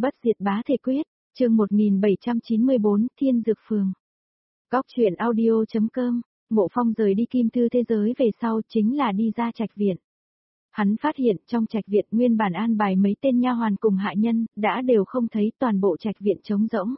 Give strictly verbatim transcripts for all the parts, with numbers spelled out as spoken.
Bất diệt bá thể quyết, chương một nghìn bảy trăm chín mươi bốn, Thiên Dược Phường. Góc truyện audio.com, Mộ Phong rời đi Kim Thư thế giới về sau chính là đi ra trạch viện. Hắn phát hiện trong trạch viện nguyên bản an bài mấy tên nha hoàn cùng hạ nhân, đã đều không thấy, toàn bộ trạch viện trống rỗng.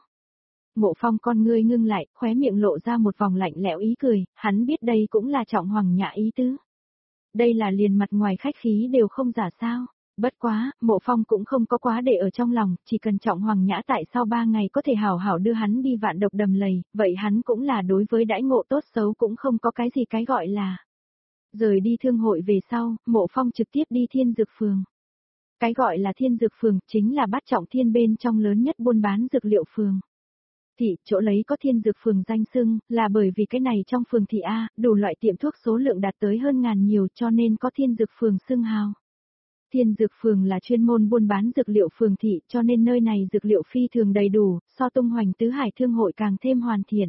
Mộ Phong con ngươi ngưng lại, khóe miệng lộ ra một vòng lạnh lẽo ý cười, hắn biết đây cũng là Trọng Hoàng Nhã ý tứ. Đây là liền mặt ngoài khách khí đều không giả sao. Bất quá, Mộ Phong cũng không có quá để ở trong lòng, chỉ cần Trọng Hoàng Nhã tại sau ba ngày có thể hảo hảo đưa hắn đi vạn độc đầm lầy, vậy hắn cũng là đối với đãi ngộ tốt xấu cũng không có cái gì cái gọi là. Rời đi thương hội về sau, Mộ Phong trực tiếp đi Thiên Dược Phường. Cái gọi là Thiên Dược Phường chính là bát trọng thiên bên trong lớn nhất buôn bán dược liệu phường. Thị, chỗ lấy có Thiên Dược Phường danh xưng, là bởi vì cái này trong phường thị A, đủ loại tiệm thuốc số lượng đạt tới hơn ngàn nhiều cho nên có Thiên Dược Phường xưng hào. Thiên Dược Phường là chuyên môn buôn bán dược liệu phường thị cho nên nơi này dược liệu phi thường đầy đủ, so Tung Hoành Tứ Hải Thương hội càng thêm hoàn thiện.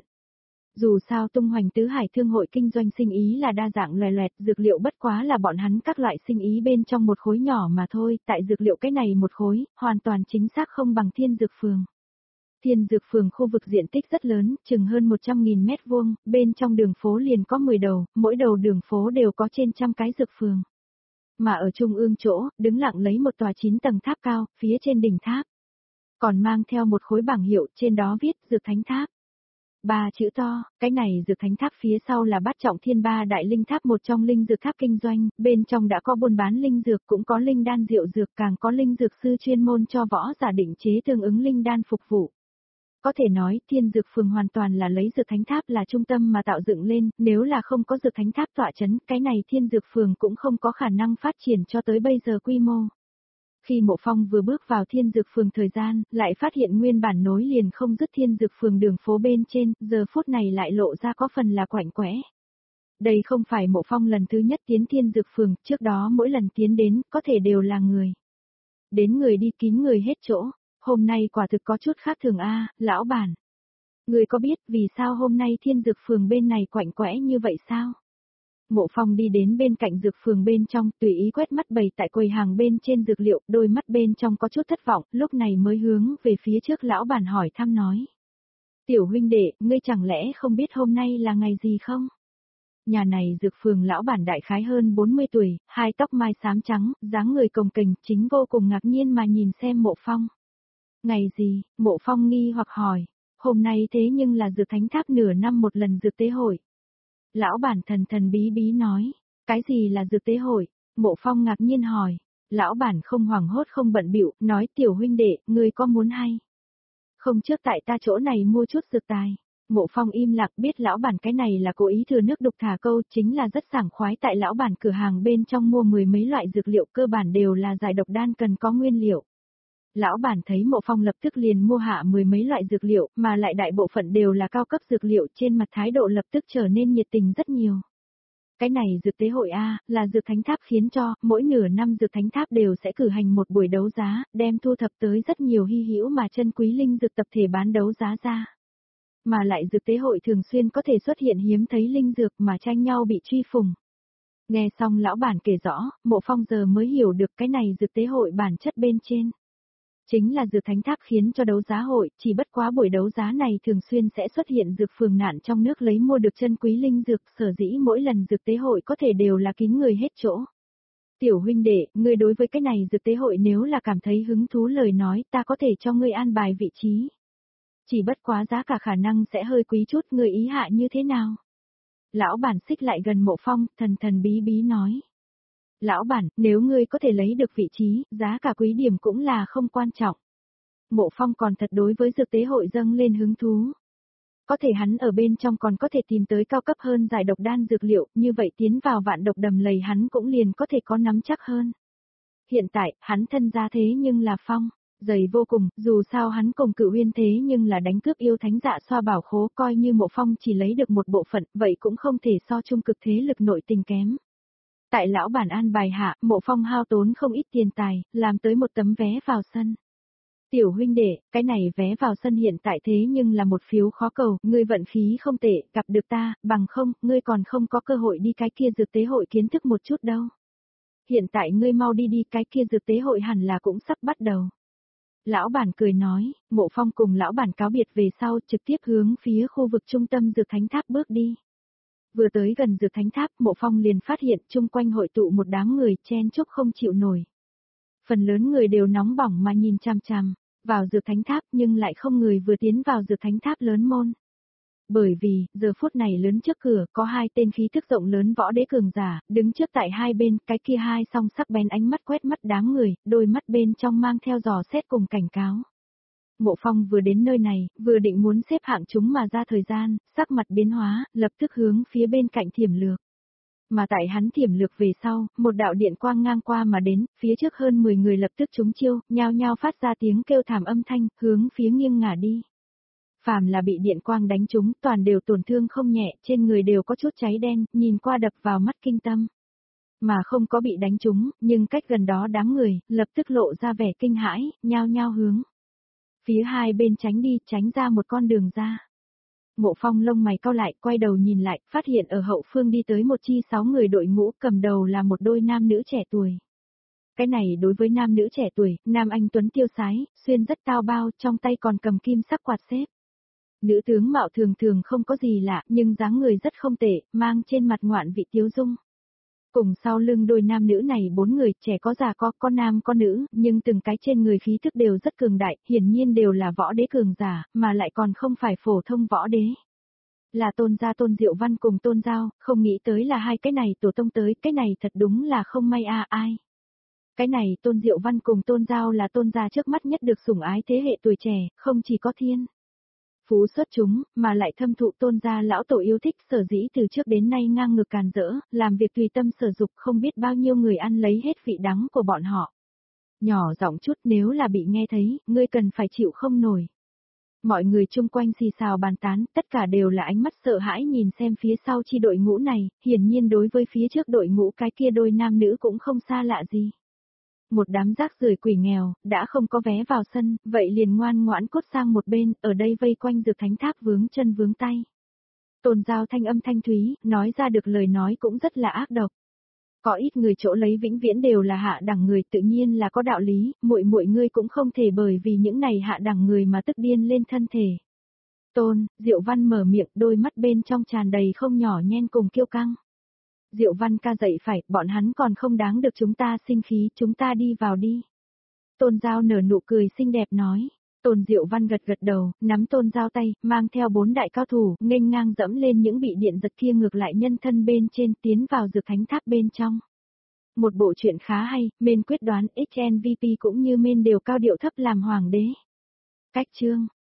Dù sao Tung Hoành Tứ Hải Thương hội kinh doanh sinh ý là đa dạng loè loẹt, dược liệu bất quá là bọn hắn các loại sinh ý bên trong một khối nhỏ mà thôi, tại dược liệu cái này một khối, hoàn toàn chính xác không bằng Thiên Dược Phường. Thiên Dược Phường khu vực diện tích rất lớn, chừng hơn một trăm nghìn mét vuông, bên trong đường phố liền có mười đầu, mỗi đầu đường phố đều có trên trăm cái dược phường. Mà ở trung ương chỗ, đứng lặng lấy một tòa chín tầng tháp cao, phía trên đỉnh tháp. Còn mang theo một khối bảng hiệu, trên đó viết, Dược Thánh Tháp. Ba chữ to, cái này Dược Thánh Tháp phía sau là bát trọng thiên ba đại linh tháp, một trong linh dược tháp kinh doanh, bên trong đã có buôn bán linh dược, cũng có linh đan diệu dược, càng có linh dược sư chuyên môn cho võ giả định chế tương ứng linh đan phục vụ. Có thể nói, Thiên Dược Phường hoàn toàn là lấy Dược Thánh Tháp là trung tâm mà tạo dựng lên, nếu là không có Dược Thánh Tháp tọa chấn, cái này Thiên Dược Phường cũng không có khả năng phát triển cho tới bây giờ quy mô. Khi Mộ Phong vừa bước vào Thiên Dược Phường thời gian, lại phát hiện nguyên bản nối liền không dứt Thiên Dược Phường đường phố bên trên, giờ phút này lại lộ ra có phần là quạnh quẽ. Đây không phải Mộ Phong lần thứ nhất tiến Thiên Dược Phường, trước đó mỗi lần tiến đến, có thể đều là người. Đến người đi kín người hết chỗ. Hôm nay quả thực có chút khác thường a, lão bản. Người có biết vì sao hôm nay Thiên Dược Phường bên này quạnh quẽ như vậy sao? Mộ Phong đi đến bên cạnh dược phường bên trong, tùy ý quét mắt bày tại quầy hàng bên trên dược liệu, đôi mắt bên trong có chút thất vọng, lúc này mới hướng về phía trước lão bản hỏi thăm nói. Tiểu huynh đệ, ngươi chẳng lẽ không biết hôm nay là ngày gì không? Nhà này dược phường lão bản đại khái hơn bốn mươi tuổi, hai tóc mai xám trắng, dáng người cồng kềnh, chính vô cùng ngạc nhiên mà nhìn xem Mộ Phong. Ngày gì? Mộ Phong nghi hoặc hỏi. Hôm nay thế nhưng là Dược Thánh Tháp nửa năm một lần dược tế hội. Lão bản thần thần bí bí nói. Cái gì là dược tế hội? Mộ Phong ngạc nhiên hỏi. Lão bản không hoảng hốt không bận bịu, nói tiểu huynh đệ, ngươi có muốn hay? Không trước tại ta chỗ này mua chút dược tài. Mộ Phong im lặng, biết lão bản cái này là cố ý thừa nước đục thả câu, chính là rất sảng khoái, tại lão bản cửa hàng bên trong mua mười mấy loại dược liệu, cơ bản đều là giải độc đan cần có nguyên liệu. Lão bản thấy Mộ Phong lập tức liền mua hạ mười mấy loại dược liệu, mà lại đại bộ phận đều là cao cấp dược liệu, trên mặt thái độ lập tức trở nên nhiệt tình rất nhiều. Cái này dược tế hội A, là Dược Thánh Tháp khiến cho, mỗi nửa năm Dược Thánh Tháp đều sẽ cử hành một buổi đấu giá, đem thu thập tới rất nhiều hy hữu mà chân quý linh dược tập thể bán đấu giá ra. Mà lại dược tế hội thường xuyên có thể xuất hiện hiếm thấy linh dược mà tranh nhau bị truy phùng. Nghe xong lão bản kể rõ, Mộ Phong giờ mới hiểu được cái này dược tế hội bản chất bên trên. Chính là Dược Thánh Tháp khiến cho đấu giá hội, chỉ bất quá buổi đấu giá này thường xuyên sẽ xuất hiện dược phường nạn trong nước lấy mua được chân quý linh dược, sở dĩ mỗi lần dược tế hội có thể đều là kín người hết chỗ. Tiểu huynh đệ, ngươi đối với cái này dược tế hội nếu là cảm thấy hứng thú lời nói, ta có thể cho ngươi an bài vị trí. Chỉ bất quá giá cả khả năng sẽ hơi quý chút, ngươi ý hạ như thế nào? Lão bản xích lại gần Mộ Phong, thần thần bí bí nói. Lão bản, nếu ngươi có thể lấy được vị trí, giá cả quý điểm cũng là không quan trọng. Mộ Phong còn thật đối với dược tế hội dâng lên hứng thú. Có thể hắn ở bên trong còn có thể tìm tới cao cấp hơn giải độc đan dược liệu, như vậy tiến vào vạn độc đầm lầy hắn cũng liền có thể có nắm chắc hơn. Hiện tại, hắn thân gia thế nhưng là Phong, dày vô cùng, dù sao hắn cùng Cự Uyên thế nhưng là đánh cướp yêu thánh dạ xoa bảo khố, coi như Mộ Phong chỉ lấy được một bộ phận, vậy cũng không thể so trung cực thế lực nội tình kém. Tại lão bản an bài hạ, Mộ Phong hao tốn không ít tiền tài, làm tới một tấm vé vào sân. Tiểu huynh đệ, cái này vé vào sân hiện tại thế nhưng là một phiếu khó cầu, ngươi vận khí không tệ, gặp được ta, bằng không, ngươi còn không có cơ hội đi cái kia dược tế hội kiến thức một chút đâu. Hiện tại ngươi mau đi đi, cái kia dược tế hội hẳn là cũng sắp bắt đầu. Lão bản cười nói, Mộ Phong cùng lão bản cáo biệt về sau trực tiếp hướng phía khu vực trung tâm Dược Thánh Tháp bước đi. Vừa tới gần Dược Thánh Tháp, Mộ Phong liền phát hiện chung quanh hội tụ một đám người chen chúc không chịu nổi. Phần lớn người đều nóng bỏng mà nhìn chằm chằm vào Dược Thánh Tháp nhưng lại không người vừa tiến vào Dược Thánh Tháp lớn môn. Bởi vì, giờ phút này lớn trước cửa có hai tên khí thức rộng lớn võ đế cường giả, đứng trước tại hai bên, cái kia hai song sắc bén ánh mắt quét mắt đám người, đôi mắt bên trong mang theo dò xét cùng cảnh cáo. Mộ Phong vừa đến nơi này, vừa định muốn xếp hạng chúng mà ra thời gian, sắc mặt biến hóa, lập tức hướng phía bên cạnh thiểm lược. Mà tại hắn thiểm lược về sau, một đạo điện quang ngang qua mà đến, phía trước hơn mười người lập tức trúng chiêu, nhao nhao phát ra tiếng kêu thảm âm thanh, hướng phía nghiêng ngả đi. Phàm là bị điện quang đánh trúng, toàn đều tổn thương không nhẹ, trên người đều có chút cháy đen, nhìn qua đập vào mắt kinh tâm. Mà không có bị đánh trúng, nhưng cách gần đó đám người, lập tức lộ ra vẻ kinh hãi, nhao nhao hướng phía hai bên tránh đi, tránh ra một con đường ra. Mộ Phong lông mày cau lại, quay đầu nhìn lại, phát hiện ở hậu phương đi tới một chi sáu người đội ngũ, cầm đầu là một đôi nam nữ trẻ tuổi. Cái này đối với nam nữ trẻ tuổi, nam anh tuấn tiêu sái, xuyên rất tao bao, trong tay còn cầm kim sắc quạt xếp. Nữ tướng mạo thường thường không có gì lạ, nhưng dáng người rất không tệ, mang trên mặt ngoạn vị tiếu dung. Cùng sau lưng đôi nam nữ này bốn người, trẻ có già có, có nam có nữ, nhưng từng cái trên người khí thức đều rất cường đại, hiển nhiên đều là võ đế cường giả, mà lại còn không phải phổ thông võ đế. Là Tôn gia Tôn Diệu Văn cùng Tôn Giao, không nghĩ tới là hai cái này tổ tông tới, cái này thật đúng là không may a ai. Cái này Tôn Diệu Văn cùng Tôn Giao là Tôn gia trước mắt nhất được sủng ái thế hệ tuổi trẻ, không chỉ có thiên phú xuất chúng, mà lại thâm thụ Tôn gia lão tổ yêu thích, sở dĩ từ trước đến nay ngang ngược càn rỡ, làm việc tùy tâm sở dục, không biết bao nhiêu người ăn lấy hết vị đắng của bọn họ. Nhỏ giọng chút, nếu là bị nghe thấy, ngươi cần phải chịu không nổi. Mọi người chung quanh xì xào bàn tán, tất cả đều là ánh mắt sợ hãi nhìn xem phía sau chi đội ngũ này, hiển nhiên đối với phía trước đội ngũ cái kia đôi nam nữ cũng không xa lạ gì. Một đám rác rưởi quỷ nghèo, đã không có vé vào sân, vậy liền ngoan ngoãn cốt sang một bên, ở đây vây quanh Dược Thánh Tháp vướng chân vướng tay. Tôn Giao thanh âm thanh thúy, nói ra được lời nói cũng rất là ác độc. Có ít người chỗ lấy vĩnh viễn đều là hạ đẳng người, tự nhiên là có đạo lý, muội muội ngươi cũng không thể bởi vì những này hạ đẳng người mà tức điên lên thân thể. Tôn, Diệu Văn mở miệng, đôi mắt bên trong tràn đầy không nhỏ nhen cùng kiêu căng. Diệu Văn ca dậy phải, bọn hắn còn không đáng được chúng ta sinh khí, chúng ta đi vào đi. Tôn Giao nở nụ cười xinh đẹp nói. Tôn Diệu Văn gật gật đầu, nắm Tôn Giao tay, mang theo bốn đại cao thủ, nghênh ngang dẫm lên những bị điện giật kia ngược lại nhân thân bên trên, tiến vào Dược Thánh Tháp bên trong. Một bộ truyện khá hay, men quyết đoán ích en vê pê cũng như men đều cao điệu thấp làm hoàng đế. Cách chương